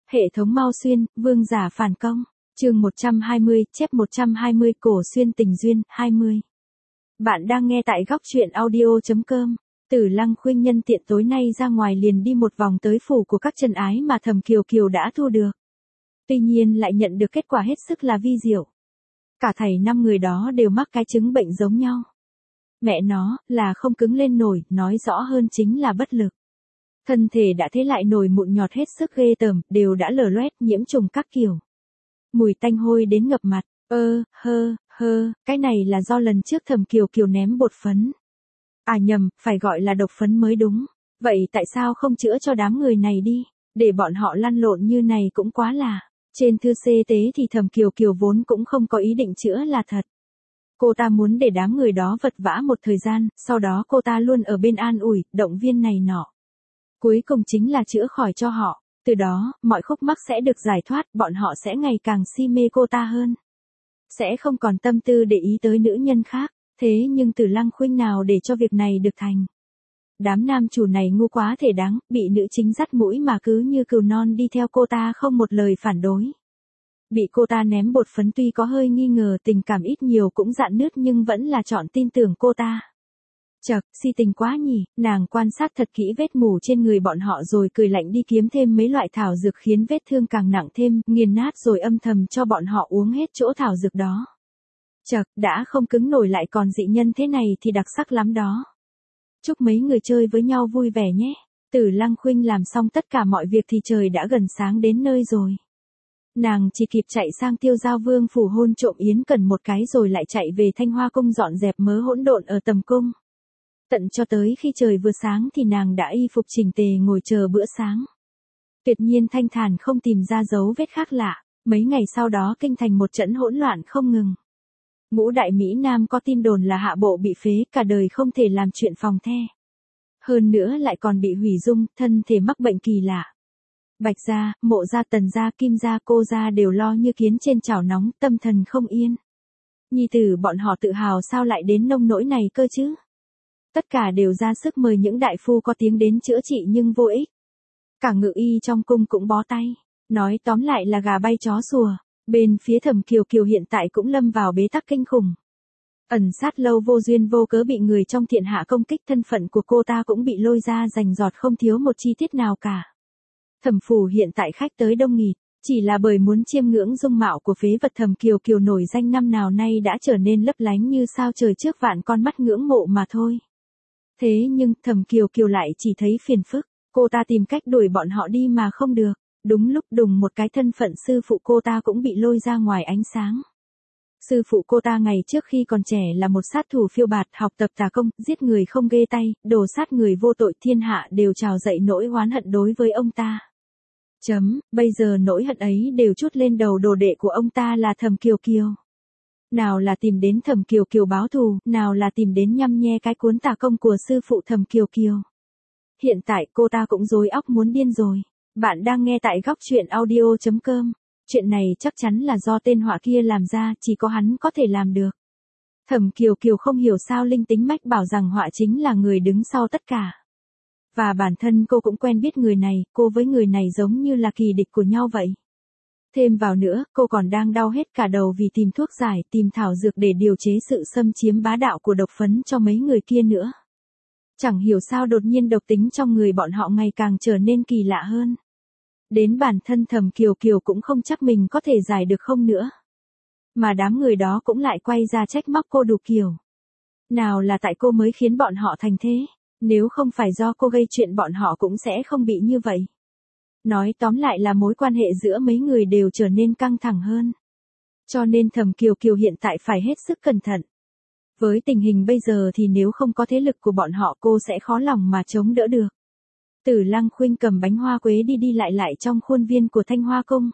Hệ thống Mao Xuyên, vương giả phản công. Chương 120, chép 120 Cổ Xuyên tình duyên, 20. Bạn đang nghe tại góc truyện audio.com. Tử Lăng Khuynh nhân tiện tối nay ra ngoài liền đi một vòng tới phủ của các chân ái mà Thẩm Kiều Kiều đã thu được. Tuy nhiên lại nhận được kết quả hết sức là vi diệu. Cả thảy 5 người đó đều mắc cái chứng bệnh giống nhau. Mẹ nó, là không cứng lên nổi, nói rõ hơn chính là bất lực. Thân thể đã thế lại nổi mụn nhọt hết sức ghê tởm, đều đã lở loét, nhiễm trùng các kiểu. Mùi tanh hôi đến ngập mặt, cái này là do lần trước Thẩm Kiều Kiều ném bột phấn. À nhầm, phải gọi là độc phấn mới đúng. Vậy tại sao không chữa cho đám người này đi, để bọn họ lăn lộn như này cũng quá là. Trên thư xê tế thì Thẩm Kiều Kiều vốn cũng không có ý định chữa là thật. Cô ta muốn để đám người đó vật vã một thời gian, sau đó cô ta luôn ở bên an ủi, động viên này nọ. Cuối cùng chính là chữa khỏi cho họ, từ đó, mọi khúc mắc sẽ được giải thoát, bọn họ sẽ ngày càng si mê cô ta hơn. Sẽ không còn tâm tư để ý tới nữ nhân khác, thế nhưng Tử Lăng Khuynh nào để cho việc này được thành. Đám nam chủ này ngu quá thể đáng, bị nữ chính dắt mũi mà cứ như cừu non đi theo cô ta không một lời phản đối. Bị cô ta ném bột phấn tuy có hơi nghi ngờ tình cảm ít nhiều cũng rạn nứt nhưng vẫn là chọn tin tưởng cô ta. Chậc, si tình quá nhỉ, nàng quan sát thật kỹ vết mủ trên người bọn họ rồi cười lạnh đi kiếm thêm mấy loại thảo dược khiến vết thương càng nặng thêm, nghiền nát rồi âm thầm cho bọn họ uống hết chỗ thảo dược đó. Chậc, đã không cứng nổi lại còn dị nhân thế này thì đặc sắc lắm đó. Chúc mấy người chơi với nhau vui vẻ nhé. Tử Lăng Khuynh làm xong tất cả mọi việc thì trời đã gần sáng đến nơi rồi. Nàng chỉ kịp chạy sang Tiêu Giao Vương phủ hôn trộm Yến Cần một cái rồi lại chạy về Thanh Hoa cung dọn dẹp mớ hỗn độn ở tầm cung. Tận cho tới khi trời vừa sáng thì nàng đã y phục chỉnh tề ngồi chờ bữa sáng. Tuyệt nhiên thanh thản không tìm ra dấu vết khác lạ, mấy ngày sau đó kinh thành một trận hỗn loạn không ngừng. Ngũ đại Mỹ Nam có tin đồn là hạ bộ bị phế, cả đời không thể làm chuyện phòng the. Hơn nữa lại còn bị hủy dung, thân thể mắc bệnh kỳ lạ. Bạch gia, Mộ gia, Tần gia, Kim gia, Cô gia đều lo như kiến trên chảo nóng, tâm thần không yên. Nhi tử bọn họ tự hào sao lại đến nông nỗi này cơ chứ? Tất cả đều ra sức mời những đại phu có tiếng đến chữa trị nhưng vô ích. Cả ngự y trong cung cũng bó tay. Nói tóm lại là gà bay chó sủa. Bên phía Thẩm Kiều Kiều hiện tại cũng lâm vào bế tắc kinh khủng. Ẩn sát lâu vô duyên vô cớ bị người trong thiên hạ công kích, thân phận của cô ta cũng bị lôi ra rành rọt không thiếu một chi tiết nào cả. Thẩm phủ hiện tại khách tới đông nghịt, chỉ là bởi muốn chiêm ngưỡng dung mạo của phế vật Thẩm Kiều Kiều nổi danh năm nào nay đã trở nên lấp lánh như sao trời trước vạn con mắt ngưỡng mộ mà thôi. Thế nhưng Thẩm Kiều Kiều lại chỉ thấy phiền phức, cô ta tìm cách đuổi bọn họ đi mà không được. Đúng lúc đùng một cái thân phận sư phụ cô ta cũng bị lôi ra ngoài ánh sáng. Sư phụ cô ta ngày trước khi còn trẻ là một sát thủ phiêu bạt, học tập tà công, giết người không ghê tay, đổ sát người vô tội, thiên hạ đều trào dậy nỗi oán hận đối với ông ta. Bây giờ nỗi hận ấy đều trút lên đầu đồ đệ của ông ta là Thẩm Kiều Kiều. Nào là tìm đến Thẩm Kiều Kiều báo thù, nào là tìm đến nhăm nhe cái cuốn tà công của sư phụ Thẩm Kiều Kiều. Hiện tại cô ta cũng rối óc muốn điên rồi. Bạn đang nghe tại góc truyện audio.com. Chuyện này chắc chắn là do tên họa kia làm ra, chỉ có hắn có thể làm được. Thẩm Kiều Kiều không hiểu sao linh tính mách bảo rằng họa chính là người đứng sau tất cả. Và bản thân cô cũng quen biết người này, cô với người này giống như là kỳ địch của nhau vậy. Thêm vào nữa, cô còn đang đau hết cả đầu vì tìm thuốc giải, tìm thảo dược để điều chế sự xâm chiếm bá đạo của độc phấn cho mấy người kia nữa. Chẳng hiểu sao đột nhiên độc tính trong người bọn họ ngày càng trở nên kỳ lạ hơn. Đến bản thân Thẩm Kiều Kiều cũng không chắc mình có thể giải được không nữa. Mà đám người đó cũng lại quay ra trách móc cô đủ kiểu. Nào là tại cô mới khiến bọn họ thành thế, nếu không phải do cô gây chuyện bọn họ cũng sẽ không bị như vậy. Nói tóm lại là mối quan hệ giữa mấy người đều trở nên căng thẳng hơn. Cho nên Thẩm Kiều Kiều hiện tại phải hết sức cẩn thận. Với tình hình bây giờ thì nếu không có thế lực của bọn họ cô sẽ khó lòng mà chống đỡ được. Tử Lăng Khuynh cầm bánh hoa quế đi lại trong khuôn viên của Thanh Hoa cung.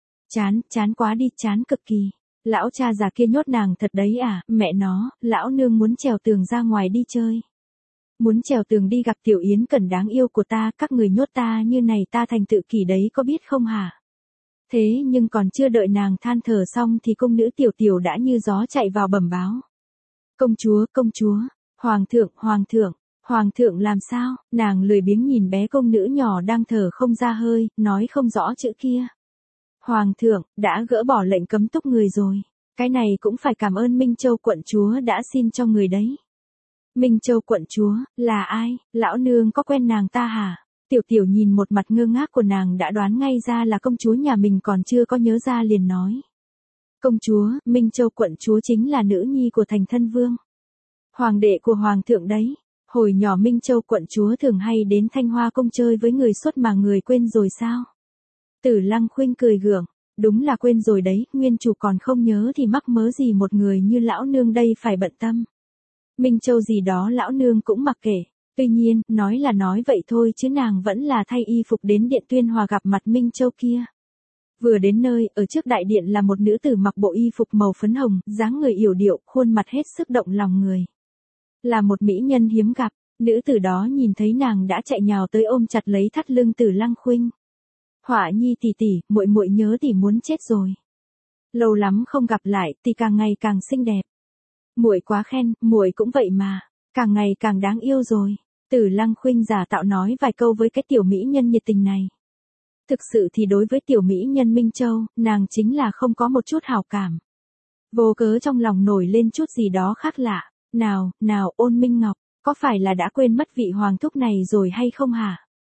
Chán quá đi, chán cực kỳ. Lão cha già kia nhốt nàng thật đấy à, mẹ nó, lão nương muốn trèo tường ra ngoài đi chơi. Muốn trèo tường đi gặp Tiểu Yến Cần đáng yêu của ta, các người nhốt ta như này ta thành tự kỷ đấy có biết không hả? Thế nhưng còn chưa đợi nàng than thở xong thì cung nữ Tiểu đã như gió chạy vào bẩm báo. Công chúa, hoàng thượng, Hoàng thượng làm sao? Nàng lười biếng nhìn bé công nữ nhỏ đang thở không ra hơi, nói không rõ chữ kia. Hoàng thượng, đã gỡ bỏ lệnh cấm túc người rồi. Cái này cũng phải cảm ơn Minh Châu quận chúa đã xin cho người đấy. Minh Châu quận chúa, là ai? Lão nương có quen nàng ta hả? Tiểu tiểu nhìn một mặt ngơ ngác của nàng đã đoán ngay ra là công chúa nhà mình còn chưa có nhớ ra liền nói. Công chúa, Minh Châu quận chúa chính là nữ nhi của thành thân vương. Hoàng đệ của hoàng thượng đấy. Hồi nhỏ Minh Châu quận chúa thường hay đến Thanh Hoa cung chơi với người suốt mà người quên rồi sao? Tử Lăng Khuynh cười gượng, đúng là quên rồi đấy, nguyên chủ còn không nhớ thì mắc mớ gì một người như lão nương đây phải bận tâm. Minh Châu gì đó lão nương cũng mặc kệ, tuy nhiên, nói là nói vậy thôi chứ nàng vẫn là thay y phục đến điện Tuyên Hòa gặp mặt Minh Châu kia. Vừa đến nơi, ở trước đại điện là một nữ tử mặc bộ y phục màu phấn hồng, dáng người yểu điệu, khuôn mặt hết sức động lòng người. Là một mỹ nhân hiếm gặp, nữ tử đó nhìn thấy nàng đã chạy nhào tới ôm chặt lấy thắt lưng Tử Lăng Khuynh. Họa nhi tỷ tỷ, muội muội nhớ tỷ muốn chết rồi. Lâu lắm không gặp lại, tỷ càng ngày càng xinh đẹp. Muội quá khen, muội cũng vậy mà, càng ngày càng đáng yêu rồi. Tử Lăng Khuynh giả tạo nói vài câu với cái tiểu mỹ nhân nhiệt tình này. Thực sự thì đối với tiểu mỹ nhân Minh Châu, nàng chính là không có một chút hảo cảm. Vô cớ trong lòng nổi lên chút gì đó khác lạ. Nào, Ôn Minh Ngọc, có phải là đã quên mất vị hoàng thúc này rồi hay không hả?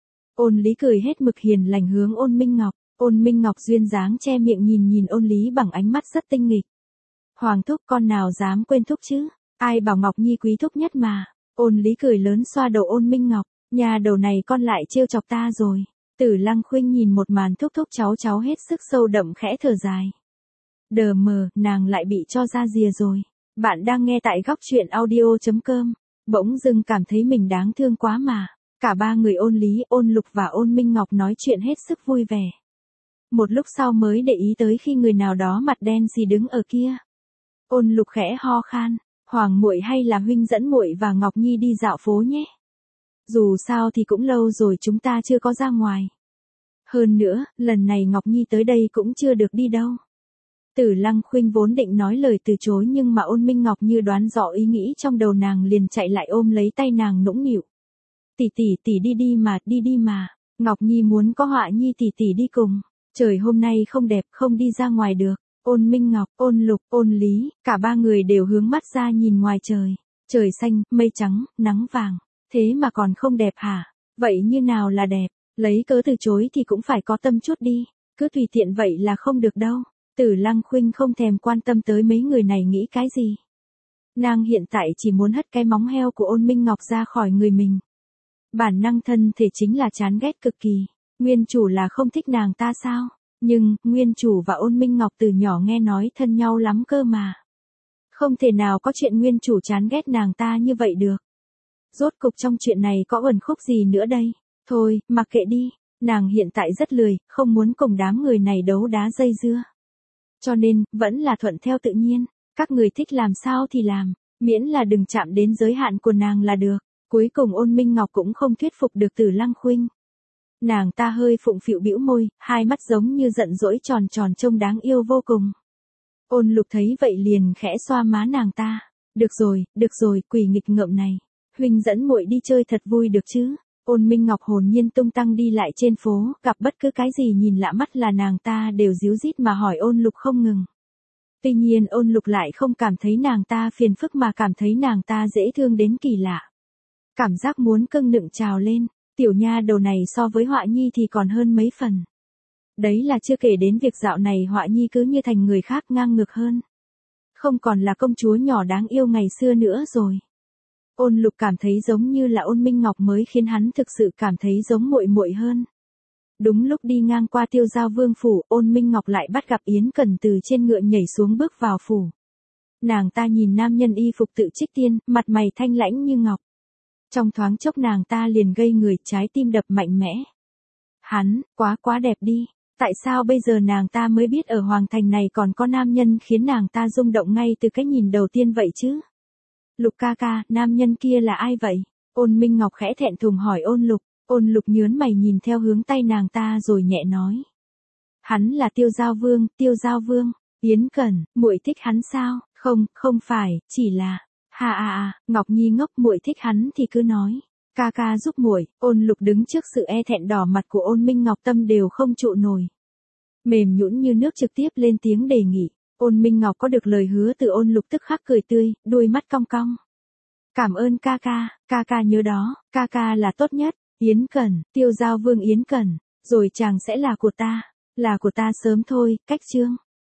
Ôn Lý cười hết mực hiền lành hướng Ôn Minh Ngọc. Ôn Minh Ngọc duyên dáng che miệng nhìn Ôn Lý bằng ánh mắt rất tinh nghịch. Hoàng thúc con nào dám quên thúc chứ? Ai bảo Ngọc Nhi quý thúc nhất mà. Ôn Lý cười lớn xoa đầu Ôn Minh Ngọc. Nhà đầu này con lại trêu chọc ta rồi. Tử Lăng Khuynh nhìn một màn thúc cháu hết sức sâu đậm khẽ thở dài. Đờ mờ, nàng lại bị cho ra rìa rồi. Bạn đang nghe tại góc truyện audio.com. Bỗng dưng cảm thấy mình đáng thương quá mà. Cả ba người Ôn Lý, Ôn Lục và Ôn Minh Ngọc nói chuyện hết sức vui vẻ. Một lúc sau mới để ý tới khi người nào đó mặt đen xì đứng ở kia. Ôn Lục khẽ ho khan, Hoàng muội hay là huynh dẫn muội và Ngọc Nhi đi dạo phố nhé. Dù sao thì cũng lâu rồi chúng ta chưa có ra ngoài. Hơn nữa, lần này Ngọc Nhi tới đây cũng chưa được đi đâu. Tử Lăng Khuynh vốn định nói lời từ chối nhưng mà Ôn Minh Ngọc như đoán rõ ý nghĩ trong đầu nàng liền chạy lại ôm lấy tay nàng nũng nịu. Tỷ đi đi mà. Ngọc Nhi muốn có Họa Nhi tỷ đi cùng. Trời hôm nay không đẹp, không đi ra ngoài được. Ôn Minh Ngọc, Ôn Lục, Ôn Lý, cả ba người đều hướng mắt ra nhìn ngoài trời. Trời xanh, mây trắng, nắng vàng. Thế mà còn không đẹp hả? Vậy như nào là đẹp? Lấy cớ từ chối thì cũng phải có tâm chút đi. Cứ tùy tiện vậy là không được đâu. Tử Lăng Khuynh không thèm quan tâm tới mấy người này nghĩ cái gì. Nàng hiện tại chỉ muốn hất cái móng heo của Ôn Minh Ngọc ra khỏi người mình. Bản năng thân thể chính là chán ghét cực kỳ. Nguyên chủ là không thích nàng ta sao? Nhưng, Nguyên chủ và Ôn Minh Ngọc từ nhỏ nghe nói thân nhau lắm cơ mà. Không thể nào có chuyện Nguyên chủ chán ghét nàng ta như vậy được. Rốt cục trong chuyện này có uẩn khúc gì nữa đây? Thôi, mặc kệ đi. Nàng hiện tại rất lười, không muốn cùng đám người này đấu đá dây dưa. Cho nên, vẫn là thuận theo tự nhiên. Các người thích làm sao thì làm, miễn là đừng chạm đến giới hạn của nàng là được. Cuối cùng Ôn Minh Ngọc cũng không thuyết phục được Tử Lăng Khuynh. Nàng ta hơi phụng phịu bĩu môi, hai mắt giống như giận dỗi tròn tròn trông đáng yêu vô cùng. Ôn Lục thấy vậy liền khẽ xoa má nàng ta. Được rồi, quỷ nghịch ngợm này. Huynh dẫn muội đi chơi thật vui được chứ. Ôn Minh Ngọc hồn nhiên tung tăng đi lại trên phố, gặp bất cứ cái gì nhìn lạ mắt là nàng ta đều díu dít mà hỏi Ôn Lục không ngừng. Tuy nhiên Ôn Lục lại không cảm thấy nàng ta phiền phức mà cảm thấy nàng ta dễ thương đến kỳ lạ. Cảm giác muốn cưng nựng trào lên, tiểu nha đầu này so với Họa Nhi thì còn hơn mấy phần. Đấy là chưa kể đến việc dạo này Họa Nhi cứ như thành người khác ngang ngược hơn. Không còn là công chúa nhỏ đáng yêu ngày xưa nữa rồi. Ôn Lục cảm thấy giống như là Ôn Minh Ngọc mới khiến hắn thực sự cảm thấy giống muội muội hơn. Đúng lúc đi ngang qua Tiêu Giao Vương phủ, Ôn Minh Ngọc lại bắt gặp Yến Cần từ trên ngựa nhảy xuống bước vào phủ. Nàng ta nhìn nam nhân y phục tự trích tiên, mặt mày thanh lãnh như ngọc. Trong thoáng chốc nàng ta liền gây người, trái tim đập mạnh mẽ. Hắn, quá đẹp đi. Tại sao bây giờ nàng ta mới biết ở Hoàng Thành này còn có nam nhân khiến nàng ta rung động ngay từ cái nhìn đầu tiên vậy chứ? Lục ca ca, nam nhân kia là ai vậy? Ôn Minh Ngọc khẽ thẹn thùng hỏi Ôn Lục. Ôn Lục nhớn mày nhìn theo hướng tay nàng ta rồi nhẹ nói. Hắn là Tiêu Giao Vương. Yến Cẩn, muội thích hắn sao? Không phải, chỉ là, Ha Ngọc Nhi ngốc, muội thích hắn thì cứ nói. Ca ca giúp muội. Ôn Lục đứng trước sự e thẹn đỏ mặt của Ôn Minh Ngọc, tâm đều không trụ nổi. Mềm nhũn như nước trực tiếp lên tiếng đề nghị. Ôn Minh Ngọc có được lời hứa từ Ôn Lục tức khắc cười tươi, đuôi mắt cong cong. Cảm ơn ca ca nhớ đó, ca ca là tốt nhất. Yến Cẩn, Tiêu Giao Vương Yến Cẩn, rồi chàng sẽ là của ta sớm thôi, cách chương.